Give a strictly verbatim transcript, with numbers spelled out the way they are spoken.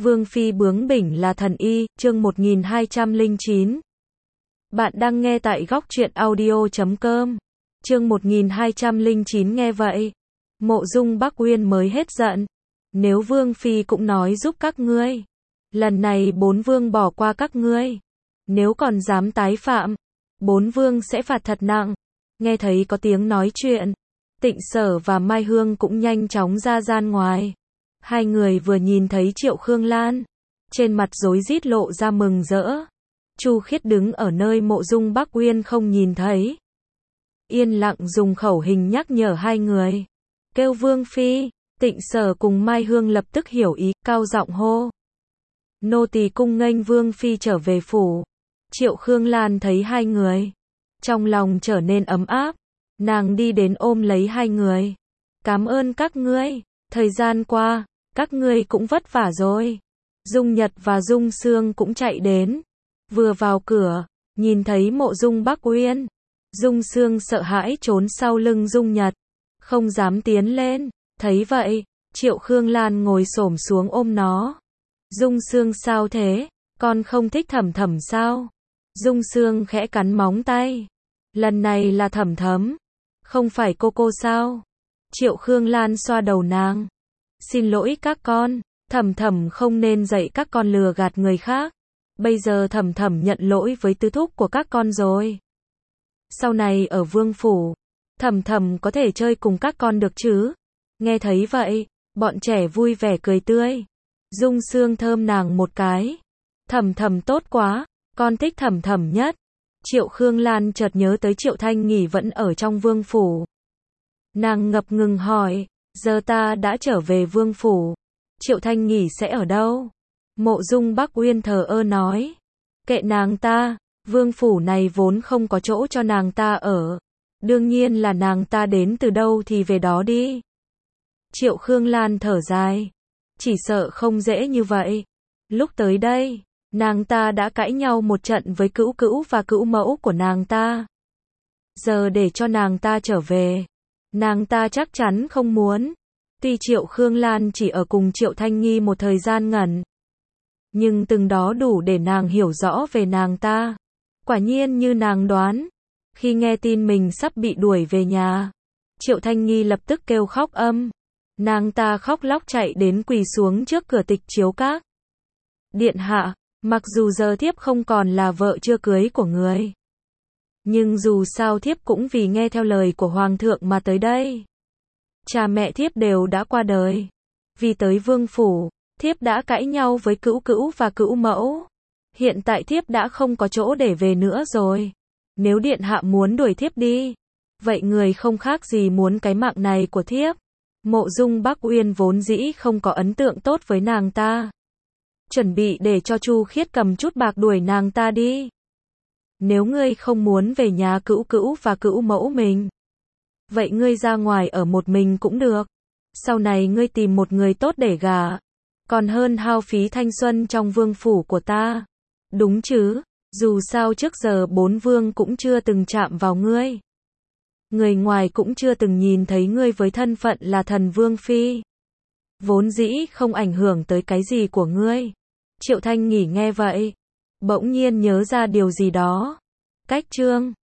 Vương phi bướng bỉnh là thần y, chương một nghìn hai trăm lẻ chín. Bạn đang nghe tại góc truyện audio chấm com. Chương một nghìn hai trăm lẻ chín nghe vậy. Mộ Dung Bắc Uyên mới hết giận. Nếu Vương phi cũng nói giúp các ngươi, lần này bốn vương bỏ qua các ngươi. Nếu còn dám tái phạm, bốn vương sẽ phạt thật nặng. Nghe thấy có tiếng nói chuyện, Tịnh Sở và Mai Hương cũng nhanh chóng ra gian ngoài. Hai người vừa nhìn thấy Triệu Khương Lan, trên mặt rối rít lộ ra mừng rỡ. Chu Khiết đứng ở nơi Mộ Dung Bắc Uyên không nhìn thấy, yên lặng dùng khẩu hình nhắc nhở hai người. Kêu Vương phi. Tịnh Sở cùng Mai Hương lập tức hiểu ý, cao giọng hô. Nô tỳ cung nghênh Vương phi trở về phủ. Triệu Khương Lan thấy hai người, trong lòng trở nên ấm áp. Nàng đi đến ôm lấy hai người. Cảm ơn các ngươi, thời gian qua, các ngươi cũng vất vả rồi. Dung Nhật và Dung Sương cũng chạy đến. Vừa vào cửa, nhìn thấy Mộ Dung Bắc Uyên, Dung Sương sợ hãi trốn sau lưng Dung Nhật, không dám tiến lên. Thấy vậy, Triệu Khương Lan ngồi xổm xuống ôm nó. Dung Sương sao thế, con không thích Thẩm Thẩm sao? Dung Sương khẽ cắn móng tay. Lần này là Thẩm Thấm, không phải cô cô sao? Triệu Khương Lan xoa đầu nàng. Xin lỗi các con, Thẩm Thẩm không nên dạy các con lừa gạt người khác. Bây giờ Thẩm Thẩm nhận lỗi với tứ thúc của các con rồi. Sau này ở Vương phủ, Thẩm Thẩm có thể chơi cùng các con được chứ? Nghe thấy vậy, bọn trẻ vui vẻ cười tươi. Dung Sương thơm nàng một cái. Thẩm Thẩm tốt quá, con thích Thẩm Thẩm nhất. Triệu Khương Lan chợt nhớ tới Triệu Thanh Nghỉ vẫn ở trong Vương phủ. Nàng ngập ngừng hỏi, giờ ta đã trở về Vương phủ, Triệu Thanh Nghỉ sẽ ở đâu? Mộ Dung Bắc Uyên thờ ơ nói, kệ nàng ta, Vương phủ này vốn không có chỗ cho nàng ta ở. Đương nhiên là nàng ta đến từ đâu thì về đó đi. Triệu Khương Lan thở dài, chỉ sợ không dễ như vậy. Lúc tới đây, nàng ta đã cãi nhau một trận với cữu cữu và cữu mẫu của nàng ta. Giờ để cho nàng ta trở về, nàng ta chắc chắn không muốn. Tuy Triệu Khương Lan chỉ ở cùng Triệu Thanh Nghi một thời gian ngắn, nhưng từng đó đủ để nàng hiểu rõ về nàng ta. Quả nhiên như nàng đoán, khi nghe tin mình sắp bị đuổi về nhà, Triệu Thanh Nghi lập tức kêu khóc âm. Nàng ta khóc lóc chạy đến quỳ xuống trước cửa Tịch Chiếu Các. Điện hạ, mặc dù giờ thiếp không còn là vợ chưa cưới của người, nhưng dù sao thiếp cũng vì nghe theo lời của Hoàng thượng mà tới đây. Cha mẹ thiếp đều đã qua đời. Vì tới Vương phủ, thiếp đã cãi nhau với cữu cữu và cữu mẫu. Hiện tại thiếp đã không có chỗ để về nữa rồi. Nếu điện hạ muốn đuổi thiếp đi, vậy người không khác gì muốn cái mạng này của thiếp. Mộ Dung Bắc Uyên vốn dĩ không có ấn tượng tốt với nàng ta, chuẩn bị để cho Chu Khiết cầm chút bạc đuổi nàng ta đi. Nếu ngươi không muốn về nhà cữu cữu và cữu mẫu mình, vậy ngươi ra ngoài ở một mình cũng được. Sau này ngươi tìm một người tốt để gả, còn hơn hao phí thanh xuân trong vương phủ của ta. Đúng chứ, dù sao trước giờ bốn vương cũng chưa từng chạm vào ngươi. Người ngoài cũng chưa từng nhìn thấy ngươi với thân phận là thần vương phi. Vốn dĩ không ảnh hưởng tới cái gì của ngươi. Triệu Thanh Nghỉ nghe vậy, bỗng nhiên nhớ ra điều gì đó. Cách chương